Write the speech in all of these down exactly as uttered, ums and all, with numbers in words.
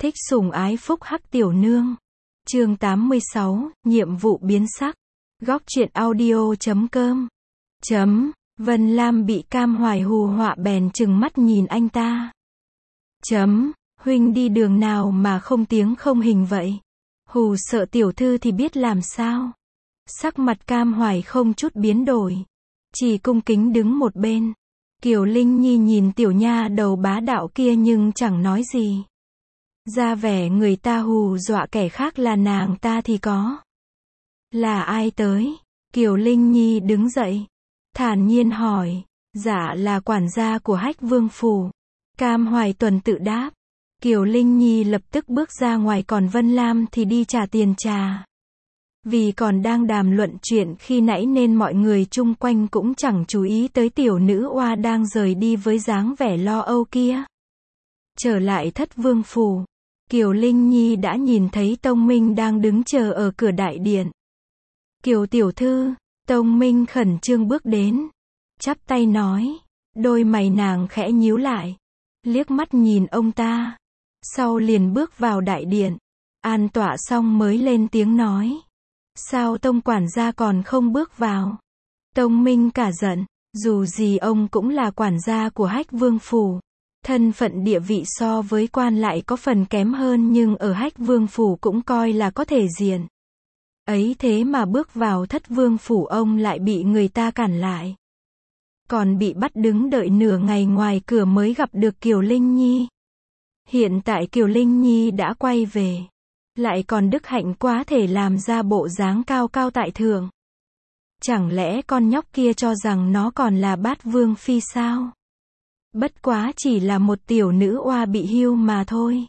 Thích sủng ái phúc hắc tiểu nương. Chương tám mươi sáu, nhiệm vụ biến sắc. Góc truyện audio chấm com. Chấm, Vân Lam bị Cam Hoài hù họa bèn trừng mắt nhìn anh ta. Chấm, huynh đi đường nào mà không tiếng không hình vậy? Hù sợ tiểu thư thì biết làm sao? Sắc mặt Cam Hoài không chút biến đổi, chỉ cung kính đứng một bên. Kiều Linh Nhi nhìn tiểu nha đầu bá đạo kia nhưng chẳng nói gì. Ra vẻ người ta hù dọa kẻ khác là nàng ta thì có. Là ai tới? Kiều Linh Nhi đứng dậy, thản nhiên hỏi. Dạ là quản gia của Hách Vương Phủ. Cam Hoài Tuần tự đáp. Kiều Linh Nhi lập tức bước ra ngoài, còn Vân Lam thì đi trả tiền trà. Vì còn đang đàm luận chuyện khi nãy nên mọi người chung quanh cũng chẳng chú ý tới tiểu nữ oa đang rời đi với dáng vẻ lo âu kia. Trở lại Thất Vương Phủ, Kiều Linh Nhi đã nhìn thấy Tông Minh đang đứng chờ ở cửa đại điện. Kiều tiểu thư, Tông Minh khẩn trương bước đến, chắp tay nói. Đôi mày nàng khẽ nhíu lại, liếc mắt nhìn ông ta, sau liền bước vào đại điện. An tọa xong mới lên tiếng nói. Sao Tông quản gia còn không bước vào? Tông Minh cả giận, dù gì ông cũng là quản gia của Hách Vương Phủ. Thân phận địa vị so với quan lại có phần kém hơn nhưng ở Hách Vương Phủ cũng coi là có thể diện. Ấy thế mà bước vào Thất Vương Phủ ông lại bị người ta cản lại. Còn bị bắt đứng đợi nửa ngày ngoài cửa mới gặp được Kiều Linh Nhi. Hiện tại Kiều Linh Nhi đã quay về, lại còn đức hạnh quá thể làm ra bộ dáng cao cao tại thượng. Chẳng lẽ con nhóc kia cho rằng nó còn là Bát Vương Phi sao? Bất quá chỉ là một tiểu nữ oa bị hưu mà thôi.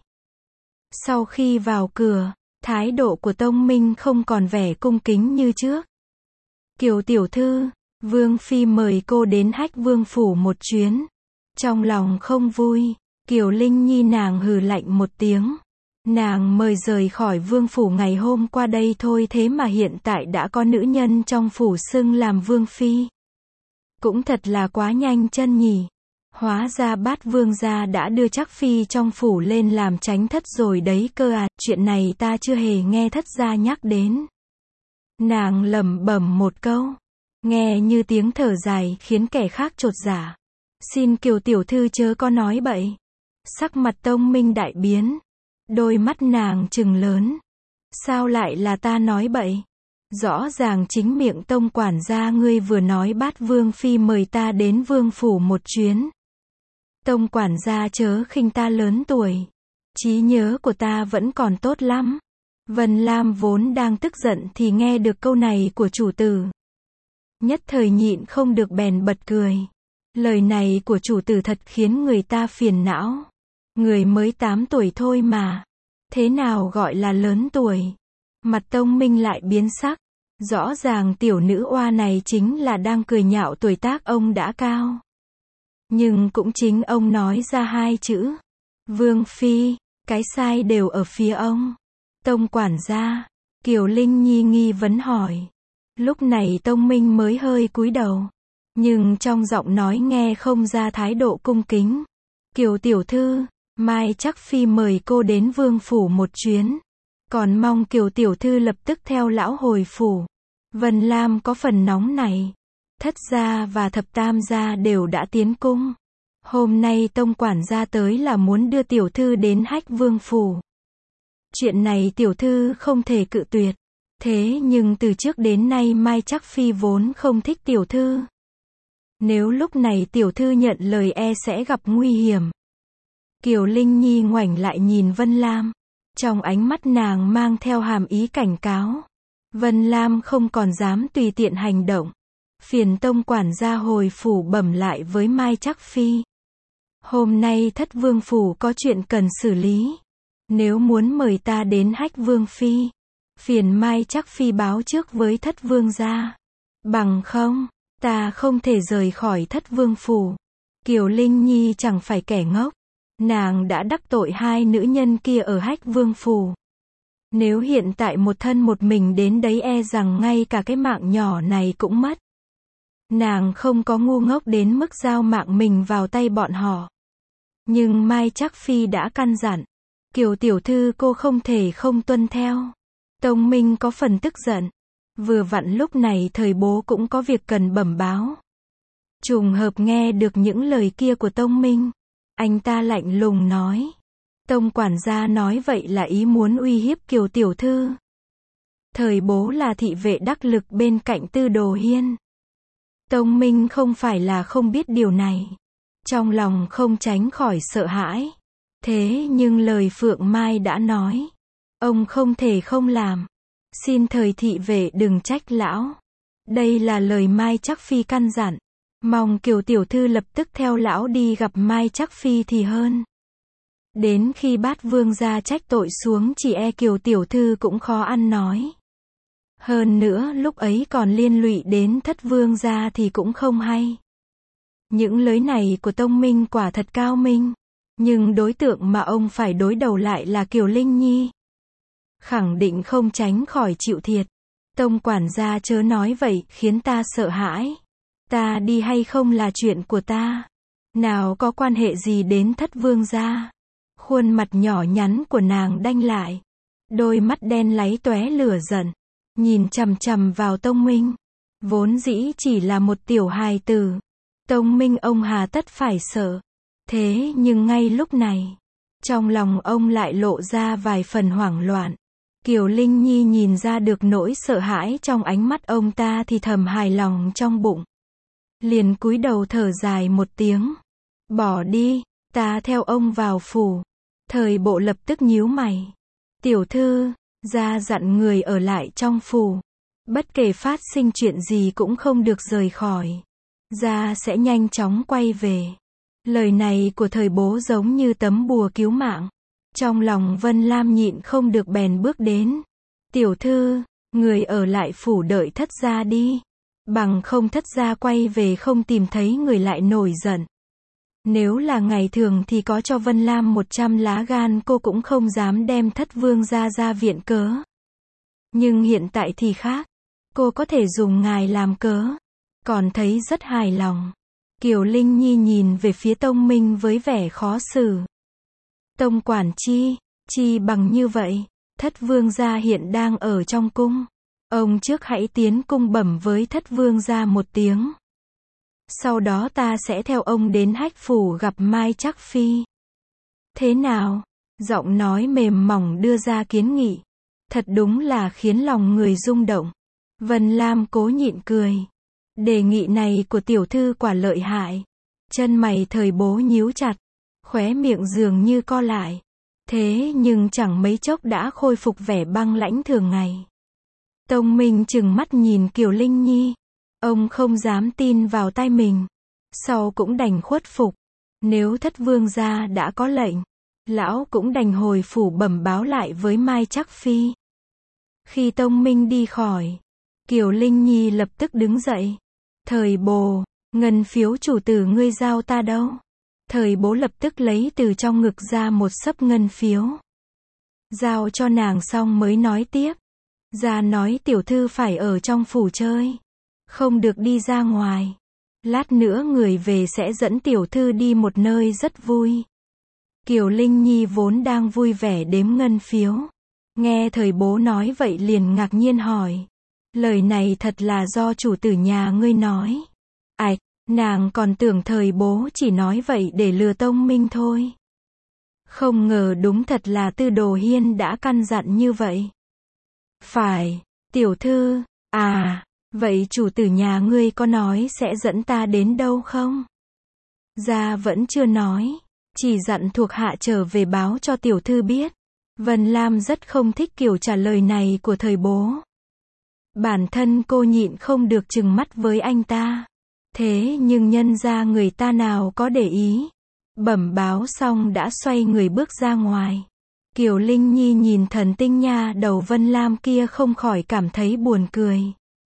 Sau khi vào cửa, thái độ của Tông Minh không còn vẻ cung kính như trước. Kiều tiểu thư, Vương Phi mời cô đến Hách Vương Phủ một chuyến. Trong lòng không vui, Kiều Linh Nhi nàng hừ lạnh một tiếng. Nàng mời rời khỏi Vương Phủ ngày hôm qua đây thôi, thế mà hiện tại đã có nữ nhân trong phủ xưng làm Vương Phi. Cũng thật là quá nhanh chân nhỉ. Hóa ra Bát Vương gia đã đưa chắc Phi trong phủ lên làm chánh thất rồi đấy cơ à, chuyện này ta chưa hề nghe thất gia nhắc đến. Nàng lẩm bẩm một câu, nghe như tiếng thở dài khiến kẻ khác chột dạ. Xin Kiều tiểu thư chớ có nói bậy. Sắc mặt Tông Minh đại biến, đôi mắt nàng trừng lớn. Sao lại là ta nói bậy? Rõ ràng chính miệng Tông quản gia ngươi vừa nói Bát Vương Phi mời ta đến Vương Phủ một chuyến. Tông quản gia chớ khinh ta lớn tuổi, trí nhớ của ta vẫn còn tốt lắm. Vân Lam vốn đang tức giận thì nghe được câu này của chủ tử, nhất thời nhịn không được bèn bật cười. Lời này của chủ tử thật khiến người ta phiền não. Người mới tám tuổi thôi mà, thế nào gọi là lớn tuổi? Mặt Tông Minh lại biến sắc, rõ ràng tiểu nữ oa này chính là đang cười nhạo tuổi tác ông đã cao. Nhưng cũng chính ông nói ra hai chữ Vương Phi, cái sai đều ở phía ông. Tông quản gia, Kiều Linh Nhi nghi vấn hỏi. Lúc này Tông Minh mới hơi cúi đầu, nhưng trong giọng nói nghe không ra thái độ cung kính. Kiều tiểu thư, mai chắc Phi mời cô đến Vương Phủ một chuyến, còn mong Kiều tiểu thư lập tức theo lão hồi phủ. Vân Lam có phần nóng này. Thất gia và thập tam gia đều đã tiến cung. Hôm nay Tông quản gia tới là muốn đưa tiểu thư đến Hách Vương Phủ. Chuyện này tiểu thư không thể cự tuyệt. Thế nhưng từ trước đến nay Mai Chắc Phi vốn không thích tiểu thư. Nếu lúc này tiểu thư nhận lời e sẽ gặp nguy hiểm. Kiều Linh Nhi ngoảnh lại nhìn Vân Lam, trong ánh mắt nàng mang theo hàm ý cảnh cáo. Vân Lam không còn dám tùy tiện hành động. Phiền Tông quản gia hồi phủ bẩm lại với Mai Chắc Phi. Hôm nay Thất Vương Phủ có chuyện cần xử lý. Nếu muốn mời ta đến Hách Vương Phi, phiền Mai Chắc Phi báo trước với Thất Vương gia. Bằng không, ta không thể rời khỏi Thất Vương Phủ. Kiều Linh Nhi chẳng phải kẻ ngốc. Nàng đã đắc tội hai nữ nhân kia ở Hách Vương Phủ. Nếu hiện tại một thân một mình đến đấy e rằng ngay cả cái mạng nhỏ này cũng mất. Nàng không có ngu ngốc đến mức giao mạng mình vào tay bọn họ. Nhưng Mai Chắc Phi đã căn dặn, Kiều tiểu thư cô không thể không tuân theo. Tông Minh có phần tức giận. Vừa vặn lúc này thời bố cũng có việc cần bẩm báo. Trùng hợp nghe được những lời kia của Tông Minh. Anh ta lạnh lùng nói. Tông quản gia nói vậy là ý muốn uy hiếp Kiều tiểu thư. Thời bố là thị vệ đắc lực bên cạnh Tư Đồ Hiên. Tông Minh không phải là không biết điều này. Trong lòng không tránh khỏi sợ hãi. Thế nhưng lời Phượng Mai đã nói. Ông không thể không làm. Xin thời thị vệ đừng trách lão. Đây là lời Mai Trắc Phi căn dặn. Mong Kiều tiểu thư lập tức theo lão đi gặp Mai Trắc Phi thì hơn. Đến khi Bát Vương gia trách tội xuống chỉ e Kiều tiểu thư cũng khó ăn nói. Hơn nữa lúc ấy còn liên lụy đến Thất Vương gia thì cũng không hay. Những lời này của Tông Minh quả thật cao minh. Nhưng đối tượng mà ông phải đối đầu lại là Kiều Linh Nhi. Khẳng định không tránh khỏi chịu thiệt. Tông quản gia chớ nói vậy khiến ta sợ hãi. Ta đi hay không là chuyện của ta. Nào có quan hệ gì đến Thất Vương gia. Khuôn mặt nhỏ nhắn của nàng đanh lại. Đôi mắt đen láy tóe lửa giận. Nhìn chằm chằm vào Tông Minh. Vốn dĩ chỉ là một tiểu hài tử. Tông Minh ông hà tất phải sợ. Thế nhưng ngay lúc này. Trong lòng ông lại lộ ra vài phần hoảng loạn. Kiều Linh Nhi nhìn ra được nỗi sợ hãi trong ánh mắt ông ta thì thầm hài lòng trong bụng. Liền cúi đầu thở dài một tiếng. Bỏ đi, ta theo ông vào phủ. Thời bộ lập tức nhíu mày. Tiểu thư, gia dặn người ở lại trong phủ. Bất kể phát sinh chuyện gì cũng không được rời khỏi. Gia sẽ nhanh chóng quay về. Lời này của thời bố giống như tấm bùa cứu mạng. Trong lòng Vân Lam nhịn không được bèn bước đến. Tiểu thư, người ở lại phủ đợi thất gia đi. Bằng không thất gia quay về không tìm thấy người lại nổi giận. Nếu là ngày thường thì có cho Vân Lam một trăm lá gan cô cũng không dám đem Thất Vương gia ra viện cớ. Nhưng hiện tại thì khác. Cô có thể dùng ngài làm cớ. Còn thấy rất hài lòng. Kiều Linh Nhi nhìn về phía Tông Minh với vẻ khó xử. Tông quản chi, chi bằng như vậy. Thất Vương gia hiện đang ở trong cung. Ông trước hãy tiến cung bẩm với Thất Vương gia một tiếng. Sau đó ta sẽ theo ông đến Hách phủ gặp Mai Trắc Phi. Thế nào? Giọng nói mềm mỏng đưa ra kiến nghị. Thật đúng là khiến lòng người rung động. Vân Lam cố nhịn cười. Đề nghị này của tiểu thư quả lợi hại. Chân mày thời bố nhíu chặt. Khóe miệng dường như co lại. Thế nhưng chẳng mấy chốc đã khôi phục vẻ băng lãnh thường ngày. Tông Minh trừng mắt nhìn Kiều Linh Nhi. Ông không dám tin vào tai mình. Sau cũng đành khuất phục. Nếu Thất Vương gia đã có lệnh, lão cũng đành hồi phủ bẩm báo lại với Mai Trắc Phi. Khi Tông Minh đi khỏi, Kiều Linh Nhi lập tức đứng dậy. Thời bố, ngân phiếu chủ tử ngươi giao ta đâu? Thời bố lập tức lấy từ trong ngực ra một xấp ngân phiếu. Giao cho nàng xong mới nói tiếp. Ra nói tiểu thư phải ở trong phủ chơi. Không được đi ra ngoài. Lát nữa người về sẽ dẫn tiểu thư đi một nơi rất vui. Kiều Linh Nhi vốn đang vui vẻ đếm ngân phiếu. Nghe thời bố nói vậy liền ngạc nhiên hỏi. Lời này thật là do chủ tử nhà ngươi nói. Ảch, nàng còn tưởng thời bố chỉ nói vậy để lừa Tông Minh thôi. Không ngờ đúng thật là Tư Đồ Hiên đã căn dặn như vậy. Phải, tiểu thư, à, vậy chủ tử nhà ngươi có nói sẽ dẫn ta đến đâu không? Gia vẫn chưa nói, chỉ dặn thuộc hạ trở về báo cho tiểu thư biết. Vân Lam rất không thích kiểu trả lời này của thời bố. Bản thân cô nhịn không được trừng mắt với anh ta. Thế nhưng nhân ra người ta nào có để ý. Bẩm báo xong đã xoay người bước ra ngoài. Kiều Linh Nhi nhìn thần tinh nha đầu Vân Lam kia không khỏi cảm thấy buồn cười.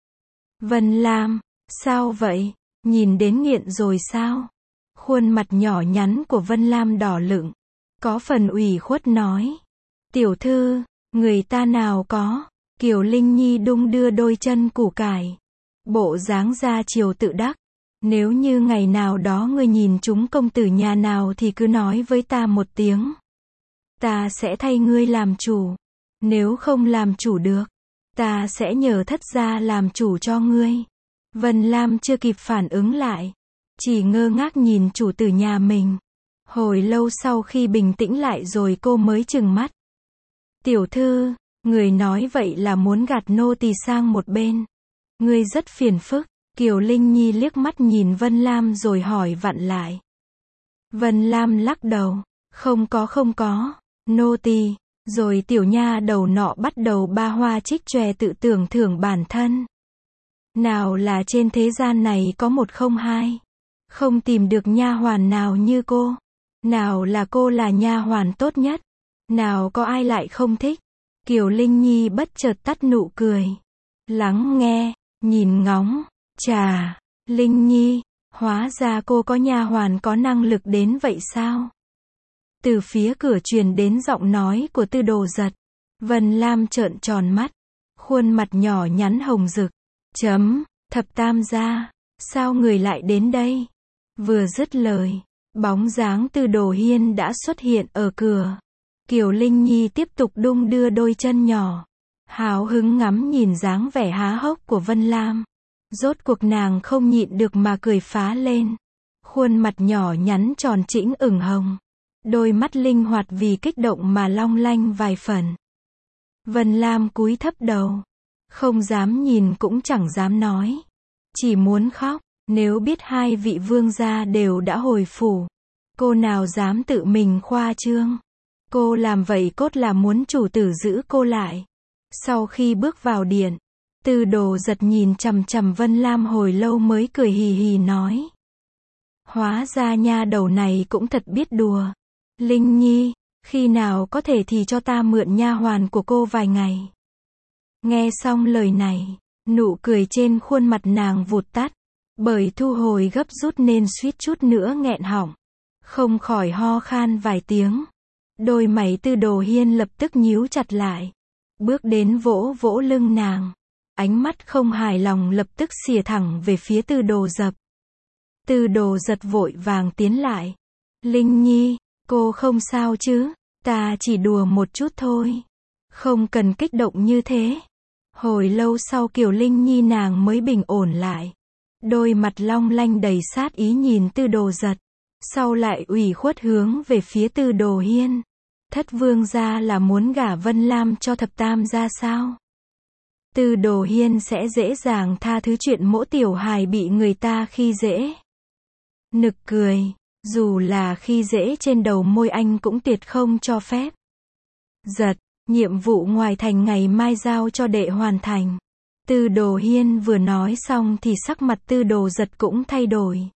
Vân Lam, sao vậy? Nhìn đến nghiện rồi sao? Khuôn mặt nhỏ nhắn của Vân Lam đỏ lựng. Có phần ủy khuất nói. Tiểu thư, người ta nào có? Kiều Linh Nhi đung đưa đôi chân củ cải. Bộ dáng ra chiều tự đắc. Nếu như ngày nào đó ngươi nhìn chúng công tử nhà nào thì cứ nói với ta một tiếng. ta sẽ thay ngươi làm chủ. Nếu không làm chủ được, ta sẽ nhờ thất gia làm chủ cho ngươi. Vân Lam chưa kịp phản ứng lại, chỉ ngơ ngác nhìn chủ tử nhà mình. Hồi lâu sau khi bình tĩnh lại rồi cô mới trừng mắt. Tiểu thư, người nói vậy là muốn gạt nô tỳ sang một bên. Ngươi rất phiền phức. Kiều Linh Nhi liếc mắt nhìn Vân Lam rồi hỏi vặn lại. Vân Lam lắc đầu. Không có không có, nô tỳ. Rồi tiểu nha đầu nọ bắt đầu ba hoa trích chòe tự tưởng thưởng bản thân. Nào là trên thế gian này có một không hai. Không tìm được nha hoàn nào như cô. Nào là cô là nha hoàn tốt nhất. Nào có ai lại không thích. Kiều Linh Nhi bất chợt tắt nụ cười. Lắng nghe, nhìn ngóng, chà, Linh Nhi, hóa ra cô có nha hoàn có năng lực đến vậy sao? Từ phía cửa truyền đến giọng nói của Tư Đồ Giật. Vân Lam trợn tròn mắt, khuôn mặt nhỏ nhắn hồng rực. Chấm, thập tam gia, sao người lại đến đây? Vừa dứt lời, bóng dáng Tư Đồ Hiên đã xuất hiện ở cửa. Kiều Linh Nhi tiếp tục đung đưa đôi chân nhỏ, háo hứng ngắm nhìn dáng vẻ há hốc của Vân Lam. Rốt cuộc nàng không nhịn được mà cười phá lên. Khuôn mặt nhỏ nhắn tròn trĩnh ửng hồng. Đôi mắt linh hoạt vì kích động mà long lanh vài phần. Vân Lam cúi thấp đầu. Không dám nhìn cũng chẳng dám nói. Chỉ muốn khóc. Nếu biết hai vị vương gia đều đã hồi phủ, cô nào dám tự mình khoa trương. Cô làm vậy cốt là muốn chủ tử giữ cô lại. Sau khi bước vào điện, Tư Đồ Giật nhìn chằm chằm Vân Lam hồi lâu mới cười hì hì nói. Hóa ra nha đầu này cũng thật biết đùa. Linh Nhi, khi nào có thể thì cho ta mượn nha hoàn của cô vài ngày. Nghe xong lời này, nụ cười trên khuôn mặt nàng vụt tắt. Bởi thu hồi gấp rút nên suýt chút nữa nghẹn họng. Không khỏi ho khan vài tiếng. Đôi mày Tư Đồ Hiên lập tức nhíu chặt lại. Bước đến vỗ vỗ lưng nàng. Ánh mắt không hài lòng lập tức xìa thẳng về phía Tư Đồ Giật. Tư Đồ Giật vội vàng tiến lại. Linh Nhi, cô không sao chứ? Ta chỉ đùa một chút thôi. Không cần kích động như thế. Hồi lâu sau Kiều Linh Nhi nàng mới bình ổn lại. Đôi mặt long lanh đầy sát ý nhìn Tư Đồ Giật. Sau lại ủy khuất hướng về phía Tư Đồ Hiên. Thất vương gia là muốn gả Vân Lam cho thập tam gia sao? Tư Đồ Hiên sẽ dễ dàng tha thứ chuyện mỗi tiểu hài bị người ta khi dễ. Nực cười, dù là khi dễ trên đầu môi anh cũng tuyệt không cho phép. Giật, nhiệm vụ ngoài thành ngày mai giao cho đệ hoàn thành. Tư Đồ Hiên vừa nói xong thì sắc mặt Tư Đồ Giật cũng thay đổi.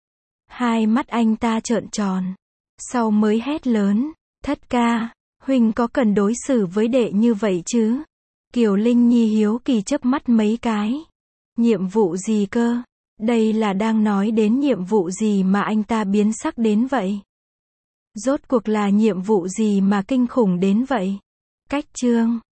Hai mắt anh ta trợn tròn. Sau mới hét lớn, thất ca, huynh có cần đối xử với đệ như vậy chứ? Kiều Linh Nhi hiếu kỳ chớp mắt mấy cái. Nhiệm vụ gì cơ? Đây là đang nói đến nhiệm vụ gì mà anh ta biến sắc đến vậy? Rốt cuộc là nhiệm vụ gì mà kinh khủng đến vậy? Cách chương